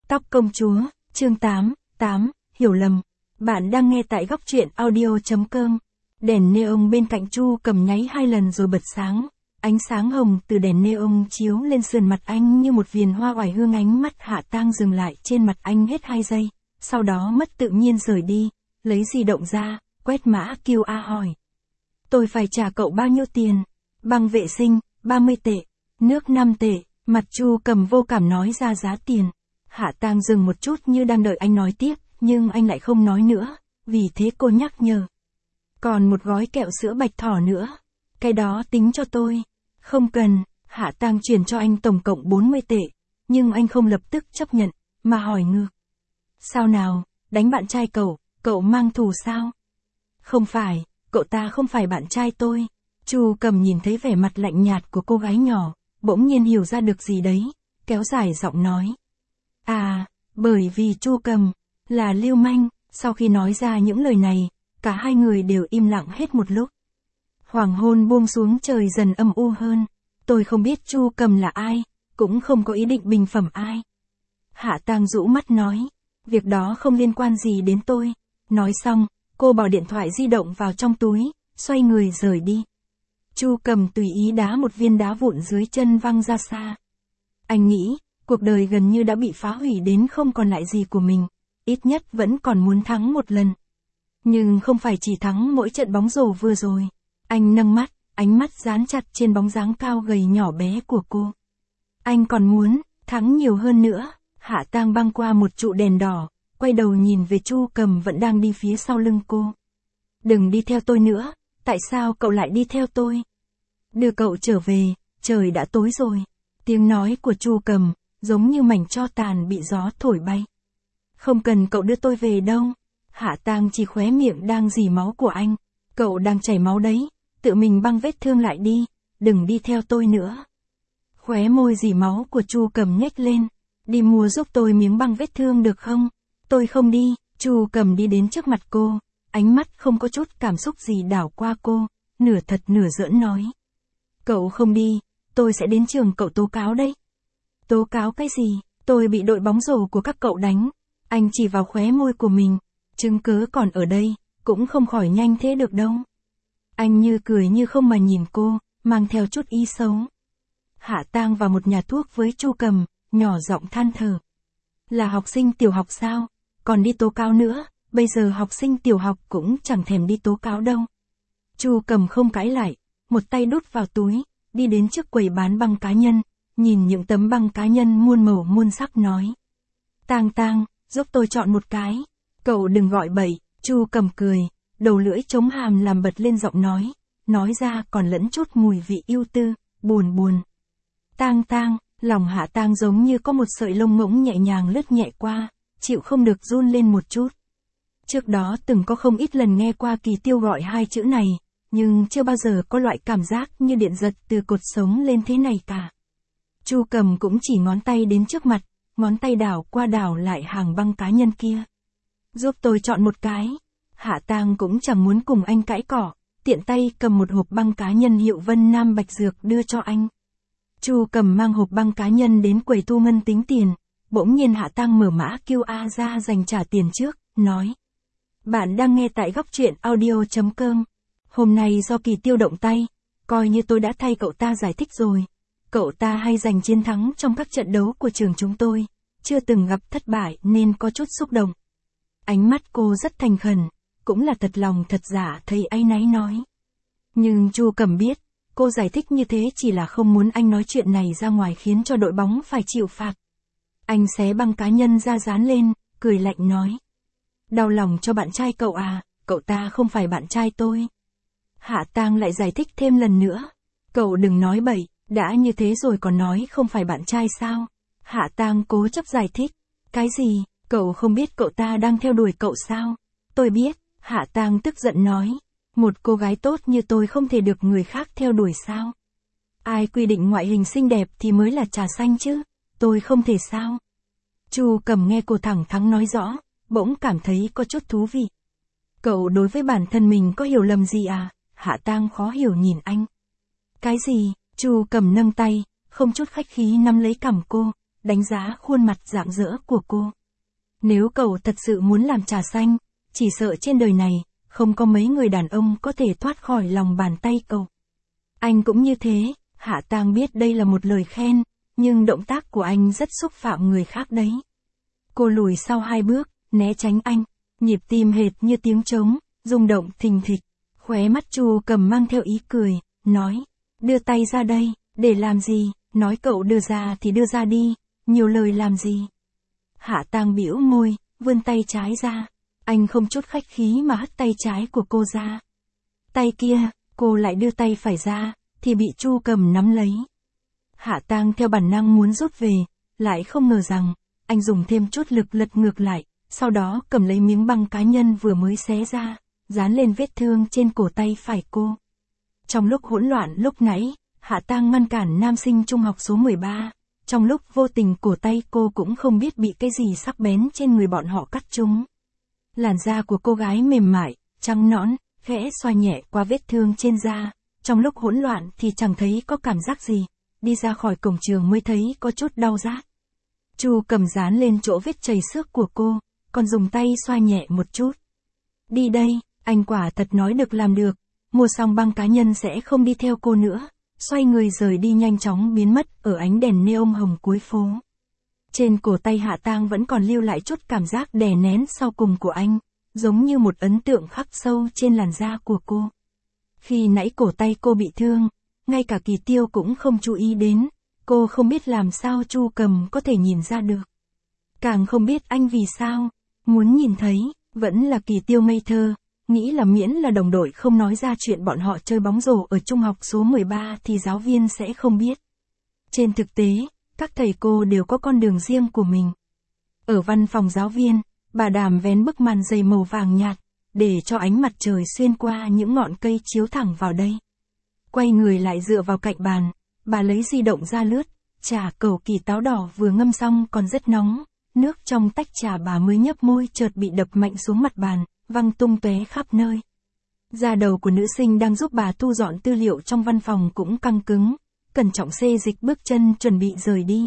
Tóc công chúa, chương 8, hiểu lầm. Bạn đang nghe tại góc truyện audio.com. Đèn neon bên cạnh Chu Cầm nháy 2 lần rồi bật sáng. Ánh sáng hồng từ đèn neon chiếu lên sườn mặt anh như một viền hoa oải hương. Ánh mắt Hạ Tang dừng lại trên mặt anh hết 2 giây, sau đó mất tự nhiên rời đi, lấy di động ra, quét mã QR hỏi. Tôi phải trả cậu bao nhiêu tiền? Băng vệ sinh, 30 tệ, nước 5 tệ, mặt Chu Cầm vô cảm nói ra giá tiền. Hạ Tang dừng một chút như đang đợi anh nói tiếp, nhưng anh lại không nói nữa, vì thế cô nhắc nhở. Còn một gói kẹo sữa bạch thỏ nữa, cái đó tính cho tôi. Không cần, Hạ Tang chuyển cho anh tổng cộng 40 tệ, nhưng anh không lập tức chấp nhận, mà hỏi ngược. Sao nào, đánh bạn trai cậu mang thù sao? Không phải, cậu ta không phải bạn trai tôi. Chu Cầm nhìn thấy vẻ mặt lạnh nhạt của cô gái nhỏ, bỗng nhiên hiểu ra được gì đấy, kéo dài giọng nói. À, bởi vì Chu Cầm là lưu manh. Sau khi nói ra những lời này, cả hai người đều im lặng hết một lúc. Hoàng hôn buông xuống, trời dần âm u hơn. Tôi không biết Chu Cầm là ai, cũng không có ý định bình phẩm ai. Hạ Tang rũ mắt nói, việc đó không liên quan gì đến tôi. Nói xong, cô bỏ điện thoại di động vào trong túi, xoay người rời đi. Chu Cầm tùy ý đá một viên đá vụn dưới chân văng ra xa. Anh nghĩ, cuộc đời gần như đã bị phá hủy đến không còn lại gì của mình, ít nhất vẫn còn muốn thắng một lần. Nhưng không phải chỉ thắng mỗi trận bóng rổ vừa rồi. Anh nâng mắt, ánh mắt dán chặt trên bóng dáng cao gầy nhỏ bé của cô. Anh còn muốn thắng nhiều hơn nữa. Hạ Tang băng qua một trụ đèn đỏ, quay đầu nhìn về Chu Cầm vẫn đang đi phía sau lưng cô. Đừng đi theo tôi nữa, tại sao cậu lại đi theo tôi? Đưa cậu trở về, trời đã tối rồi. Tiếng nói của Chu Cầm giống như mảnh tro tàn bị gió thổi bay. Không cần cậu đưa tôi về đâu. Hạ Tang chỉ khóe miệng đang rỉ máu của anh. Cậu đang chảy máu đấy, tự mình băng vết thương lại đi, đừng đi theo tôi nữa. Khóe môi rỉ máu của Chu Cầm nhếch lên. Đi mua giúp tôi miếng băng vết thương được không? Tôi không đi. Chu Cầm đi đến trước mặt cô, ánh mắt không có chút cảm xúc gì đảo qua cô, nửa thật nửa giỡn nói. Cậu không đi, tôi sẽ đến trường cậu tố cáo đấy. Tố cáo cái gì? Tôi bị đội bóng rổ của các cậu đánh. Anh chỉ vào khóe môi của mình. Chứng cứ còn ở đây, cũng không khỏi nhanh thế được đâu. Anh như cười như không mà nhìn cô, mang theo chút ý xấu. Hạ Tang vào một nhà thuốc với Chu Cầm, nhỏ giọng than thở. Là học sinh tiểu học sao? Còn đi tố cáo nữa, bây giờ học sinh tiểu học cũng chẳng thèm đi tố cáo đâu. Chu Cầm không cãi lại, một tay đút vào túi, đi đến trước quầy bán băng cá nhân, nhìn những tấm băng cá nhân muôn màu muôn sắc nói. Tang, giúp tôi chọn một cái. Cậu đừng gọi bậy. Chu Cầm cười, đầu lưỡi chống hàm làm bật lên giọng nói ra còn lẫn chút mùi vị ưu tư, buồn. Tang, lòng Hạ Tang giống như có một sợi lông ngỗng nhẹ nhàng lướt nhẹ qua, chịu không được run lên một chút. Trước đó từng có không ít lần nghe qua Kỳ Tiêu gọi 2 chữ này, nhưng chưa bao giờ có loại cảm giác như điện giật từ cột sống lên thế này cả. Chu Cầm cũng chỉ ngón tay đến trước mặt, ngón tay đảo qua đảo lại hàng băng cá nhân kia. Giúp tôi chọn một cái. Hạ Tang cũng chẳng muốn cùng anh cãi cỏ, tiện tay cầm một hộp băng cá nhân hiệu Vân Nam Bạch Dược đưa cho anh. Chu Cầm mang hộp băng cá nhân đến quầy thu ngân tính tiền, bỗng nhiên Hạ Tang mở mã QR ra dành trả tiền trước, nói. Bạn đang nghe tại góc truyện audio.com. Hôm nay do Kỳ Tiêu động tay, coi như tôi đã thay cậu ta giải thích rồi. Cậu ta hay giành chiến thắng trong các trận đấu của trường chúng tôi, chưa từng gặp thất bại nên có chút xúc động. Ánh mắt cô rất thành khẩn, cũng là thật lòng thật giả thấy áy náy nói. Nhưng Chu Cầm biết, cô giải thích như thế chỉ là không muốn anh nói chuyện này ra ngoài khiến cho đội bóng phải chịu phạt. Anh xé băng cá nhân ra dán lên, cười lạnh nói. Đau lòng cho bạn trai cậu à, cậu ta không phải bạn trai tôi. Hạ Tang lại giải thích thêm lần nữa. Cậu đừng nói bậy, đã như thế rồi còn nói không phải bạn trai sao? Hạ Tang cố chấp giải thích. Cái gì? Cậu không biết cậu ta đang theo đuổi cậu sao? Tôi biết. Hạ Tang tức giận nói. Một cô gái tốt như tôi không thể được người khác theo đuổi sao? Ai quy định ngoại hình xinh đẹp thì mới là trà xanh chứ? Tôi không thể sao? Chu Cầm nghe cô thẳng thắn nói rõ, bỗng cảm thấy có chút thú vị. Cậu đối với bản thân mình có hiểu lầm gì à? Hạ Tang khó hiểu nhìn anh. Cái gì? Chu Cầm nâng tay, không chút khách khí nắm lấy cằm cô, đánh giá khuôn mặt rạng rỡ của cô. Nếu cậu thật sự muốn làm trà xanh, chỉ sợ trên đời này, không có mấy người đàn ông có thể thoát khỏi lòng bàn tay cậu. Anh cũng như thế, Hạ Tang biết đây là một lời khen, nhưng động tác của anh rất xúc phạm người khác đấy. Cô lùi sau 2 bước, né tránh anh, nhịp tim hệt như tiếng trống, rung động thình thịch. Khóe mắt Chu Cầm mang theo ý cười, nói, đưa tay ra đây, để làm gì, nói cậu đưa ra thì đưa ra đi, nhiều lời làm gì. Hạ Tang bĩu môi, vươn tay trái ra, anh không chút khách khí mà hất tay trái của cô ra. Tay kia, cô lại đưa tay phải ra, thì bị Chu Cầm nắm lấy. Hạ Tang theo bản năng muốn rút về, lại không ngờ rằng, anh dùng thêm chút lực lật ngược lại, sau đó cầm lấy miếng băng cá nhân vừa mới xé ra, dán lên vết thương trên cổ tay phải cô. Trong lúc hỗn loạn lúc nãy, Hạ Tang ngăn cản nam sinh trung học số 13, trong lúc vô tình cổ tay cô cũng không biết bị cái gì sắc bén trên người bọn họ cắt trúng. Làn da của cô gái mềm mại, trắng nõn, khẽ xoa nhẹ qua vết thương trên da, trong lúc hỗn loạn thì chẳng thấy có cảm giác gì, đi ra khỏi cổng trường mới thấy có chút đau rát. Chu Cầm dán lên chỗ vết chảy xước của cô, còn dùng tay xoa nhẹ một chút. Đi đây, anh quả thật nói được làm được, mua xong băng cá nhân sẽ không đi theo cô nữa, xoay người rời đi nhanh chóng biến mất ở ánh đèn neon hồng cuối phố. Trên cổ tay Hạ Tang vẫn còn lưu lại chút cảm giác đè nén sau cùng của anh, giống như một ấn tượng khắc sâu trên làn da của cô. Khi nãy cổ tay cô bị thương, ngay cả Kỳ Tiêu cũng không chú ý đến, cô không biết làm sao Chu Cầm có thể nhìn ra được. Càng không biết anh vì sao, muốn nhìn thấy, vẫn là Kỳ Tiêu ngây thơ, nghĩ là miễn là đồng đội không nói ra chuyện bọn họ chơi bóng rổ ở trung học số 13 thì giáo viên sẽ không biết. Trên thực tế, các thầy cô đều có con đường riêng của mình. Ở văn phòng giáo viên, bà Đàm vén bức màn dày màu vàng nhạt, để cho ánh mặt trời xuyên qua những ngọn cây chiếu thẳng vào đây. Quay người lại dựa vào cạnh bàn, bà lấy di động ra lướt, trà cầu kỳ táo đỏ vừa ngâm xong còn rất nóng, nước trong tách trà bà mới nhấp môi chợt bị đập mạnh xuống mặt bàn, văng tung tóe khắp nơi. Da đầu của nữ sinh đang giúp bà thu dọn tư liệu trong văn phòng cũng căng cứng, cẩn trọng xê dịch bước chân chuẩn bị rời đi.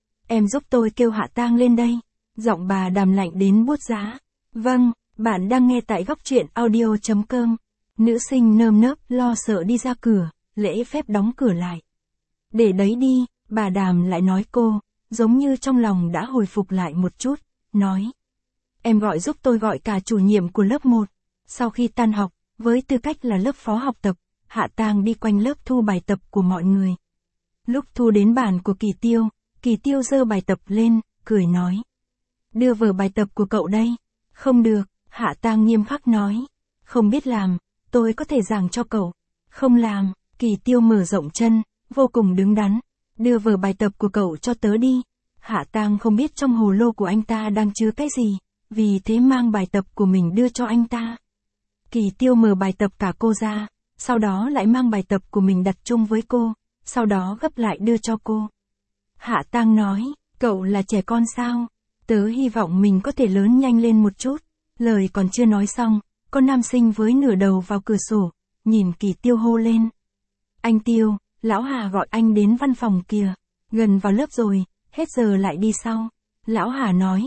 Em giúp tôi kêu Hạ Tang lên đây. Giọng bà Đàm lạnh đến buốt giá. Vâng, bạn đang nghe tại góc truyện audio.com. Nữ sinh nơm nớp lo sợ đi ra cửa, lễ phép đóng cửa lại. Để đấy đi, bà Đàm lại nói cô, giống như trong lòng đã hồi phục lại một chút, nói. Em gọi giúp tôi gọi cả chủ nhiệm của lớp 1. Sau khi tan học, với tư cách là lớp phó học tập, Hạ Tang đi quanh lớp thu bài tập của mọi người. Lúc thu đến bàn của Kỳ Tiêu giơ bài tập lên, cười nói. Đưa vở bài tập của cậu đây. Không được, Hạ Tang nghiêm khắc nói. Không biết làm, tôi có thể giảng cho cậu. Không làm, Kỳ Tiêu mở rộng chân, vô cùng đứng đắn. Đưa vở bài tập của cậu cho tớ đi. Hạ Tang không biết trong hồ lô của anh ta đang chứa cái gì, vì thế mang bài tập của mình đưa cho anh ta. Kỳ Tiêu mở bài tập cả cô ra, sau đó lại mang bài tập của mình đặt chung với cô, sau đó gấp lại đưa cho cô. Hạ Tang nói, cậu là trẻ con sao? Tớ hy vọng mình có thể lớn nhanh lên một chút. Lời còn chưa nói xong, có nam sinh với nửa đầu vào cửa sổ, nhìn Kỳ Tiêu hô lên. Anh Tiêu, lão Hà gọi anh đến văn phòng kìa, gần vào lớp rồi, hết giờ lại đi sau. Lão Hà nói,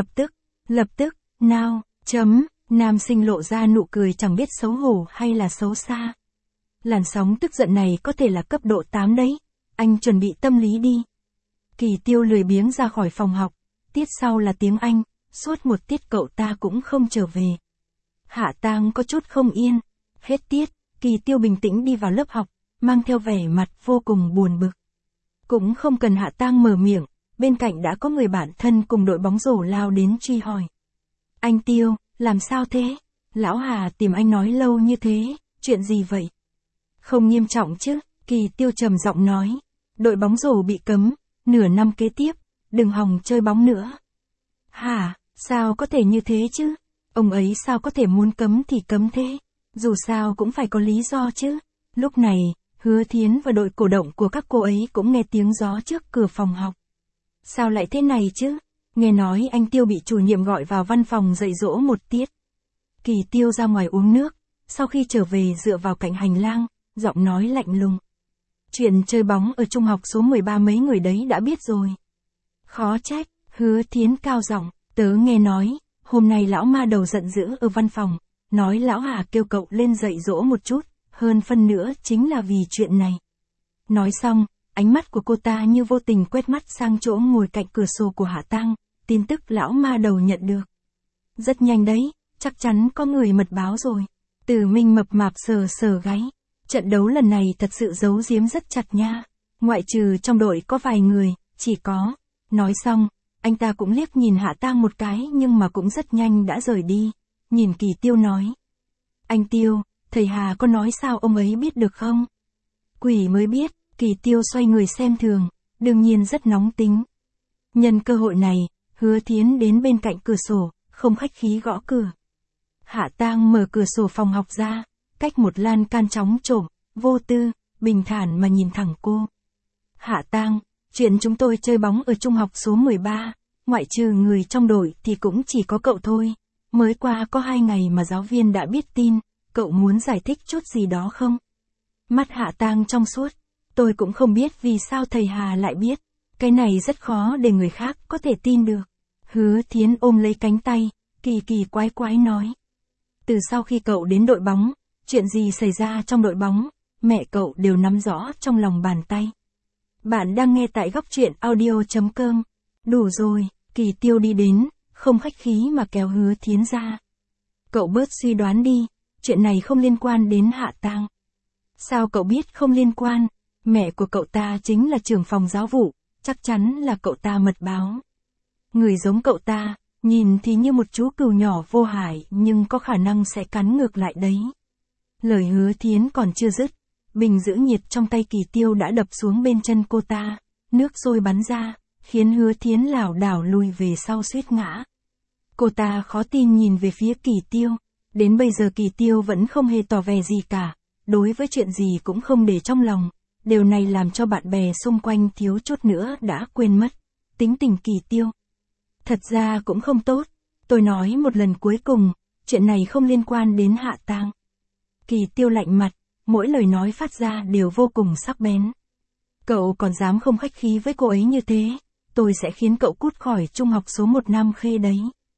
lập tức, nào, nam sinh lộ ra nụ cười chẳng biết xấu hổ hay là xấu xa. Làn sóng tức giận này có thể là cấp độ 8 đấy, anh chuẩn bị tâm lý đi. Kỳ Tiêu lười biếng ra khỏi phòng học, tiết sau là tiếng Anh, suốt một tiết cậu ta cũng không trở về. Hạ Tang có chút không yên, hết tiết, Kỳ Tiêu bình tĩnh đi vào lớp học, mang theo vẻ mặt vô cùng buồn bực. Cũng không cần Hạ Tang mở miệng, bên cạnh đã có người bạn thân cùng đội bóng rổ lao đến truy hỏi. Anh Tiêu, làm sao thế? Lão Hà tìm anh nói lâu như thế, chuyện gì vậy? Không nghiêm trọng chứ, Kỳ Tiêu trầm giọng nói. Đội bóng rổ bị cấm, nửa năm kế tiếp, đừng hòng chơi bóng nữa. Hả, sao có thể như thế chứ? Ông ấy sao có thể muốn cấm thì cấm thế? Dù sao cũng phải có lý do chứ. Lúc này, Hứa Thiến và đội cổ động của các cô ấy cũng nghe tiếng gió trước cửa phòng học. Sao lại thế này chứ? Nghe nói anh Tiêu bị chủ nhiệm gọi vào văn phòng dạy dỗ một tiết. Kỳ Tiêu ra ngoài uống nước, sau khi trở về dựa vào cạnh hành lang, giọng nói lạnh lùng. Chuyện chơi bóng ở trung học số 13 mấy người đấy đã biết rồi. Khó trách, Hứa Thiến cao giọng, tớ nghe nói, hôm nay lão ma đầu giận dữ ở văn phòng, nói lão Hà kêu cậu lên dạy dỗ một chút, hơn phân nữa chính là vì chuyện này. Nói xong, ánh mắt của cô ta như vô tình quét mắt sang chỗ ngồi cạnh cửa sổ của Hạ Tang, tin tức lão ma đầu nhận được. Rất nhanh đấy, chắc chắn có người mật báo rồi. Từ Minh mập mạp sờ sờ gáy. Trận đấu lần này thật sự giấu giếm rất chặt nha. Ngoại trừ trong đội có vài người, chỉ có. Nói xong, anh ta cũng liếc nhìn Hạ Tang một cái nhưng mà cũng rất nhanh đã rời đi. Nhìn Kỳ Tiêu nói. Anh Tiêu, thầy Hà có nói sao ông ấy biết được không? Quỷ mới biết, Kỳ Tiêu xoay người xem thường, đương nhiên rất nóng tính. Nhân cơ hội này, Hứa Thiến đến bên cạnh cửa sổ, không khách khí gõ cửa. Hạ Tang mở cửa sổ phòng học ra, cách một lan can chóng trộm, vô tư, bình thản mà nhìn thẳng cô. Hạ Tang, chuyện chúng tôi chơi bóng ở trung học số 13, ngoại trừ người trong đội thì cũng chỉ có cậu thôi. Mới qua có 2 ngày mà giáo viên đã biết tin, cậu muốn giải thích chút gì đó không? Mắt Hạ Tang trong suốt, tôi cũng không biết vì sao thầy Hà lại biết. Cái này rất khó để người khác có thể tin được. Hứa Thiến ôm lấy cánh tay, kỳ kỳ quái quái nói. Từ sau khi cậu đến đội bóng, chuyện gì xảy ra trong đội bóng, mẹ cậu đều nắm rõ trong lòng bàn tay. Bạn đang nghe tại góc truyện audio.com. Đủ rồi, Kỳ Tiêu đi đến, không khách khí mà kéo Hứa Thiến ra. Cậu bớt suy đoán đi, chuyện này không liên quan đến Hạ Tang. Sao cậu biết không liên quan? Mẹ của cậu ta chính là trưởng phòng giáo vụ, chắc chắn là cậu ta mật báo. Người giống cậu ta, nhìn thì như một chú cừu nhỏ vô hại nhưng có khả năng sẽ cắn ngược lại đấy. Lời Hứa Thiến còn chưa dứt, bình giữ nhiệt trong tay Kỳ Tiêu đã đập xuống bên chân cô ta, nước sôi bắn ra, khiến Hứa Thiến lảo đảo lùi về sau suýt ngã. Cô ta khó tin nhìn về phía Kỳ Tiêu, đến bây giờ Kỳ Tiêu vẫn không hề tỏ vẻ gì cả, đối với chuyện gì cũng không để trong lòng, điều này làm cho bạn bè xung quanh thiếu chút nữa đã quên mất tính tình Kỳ Tiêu. Thật ra cũng không tốt, tôi nói một lần cuối cùng, chuyện này không liên quan đến Hạ Tang. Kỳ Tiêu lạnh mặt, mỗi lời nói phát ra đều vô cùng sắc bén. Cậu còn dám không khách khí với cô ấy như thế, tôi sẽ khiến cậu cút khỏi trung học số 1 Nam Khê đấy.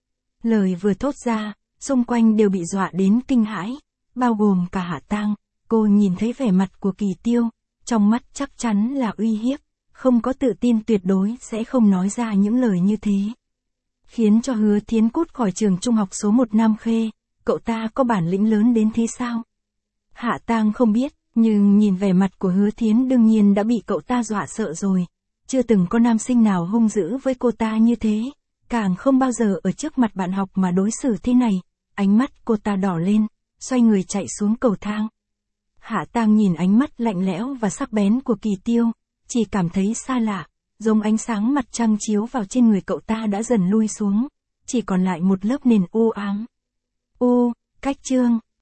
Lời vừa thốt ra, xung quanh đều bị dọa đến kinh hãi, bao gồm cả Hạ Tang. Cô nhìn thấy vẻ mặt của Kỳ Tiêu, trong mắt chắc chắn là uy hiếp, không có tự tin tuyệt đối sẽ không nói ra những lời như thế. Khiến cho Hứa Thiến cút khỏi trường trung học số 1 Nam Khê, cậu ta có bản lĩnh lớn đến thế sao? Hạ Tang không biết, nhưng nhìn vẻ mặt của Hứa Thiến đương nhiên đã bị cậu ta dọa sợ rồi. Chưa từng có nam sinh nào hung dữ với cô ta như thế, càng không bao giờ ở trước mặt bạn học mà đối xử thế này. Ánh mắt cô ta đỏ lên, xoay người chạy xuống cầu thang. Hạ Tang nhìn ánh mắt lạnh lẽo và sắc bén của Kỳ Tiêu, chỉ cảm thấy xa lạ, giống ánh sáng mặt trăng chiếu vào trên người cậu ta đã dần lui xuống, chỉ còn lại một lớp nền u ám. Cách chương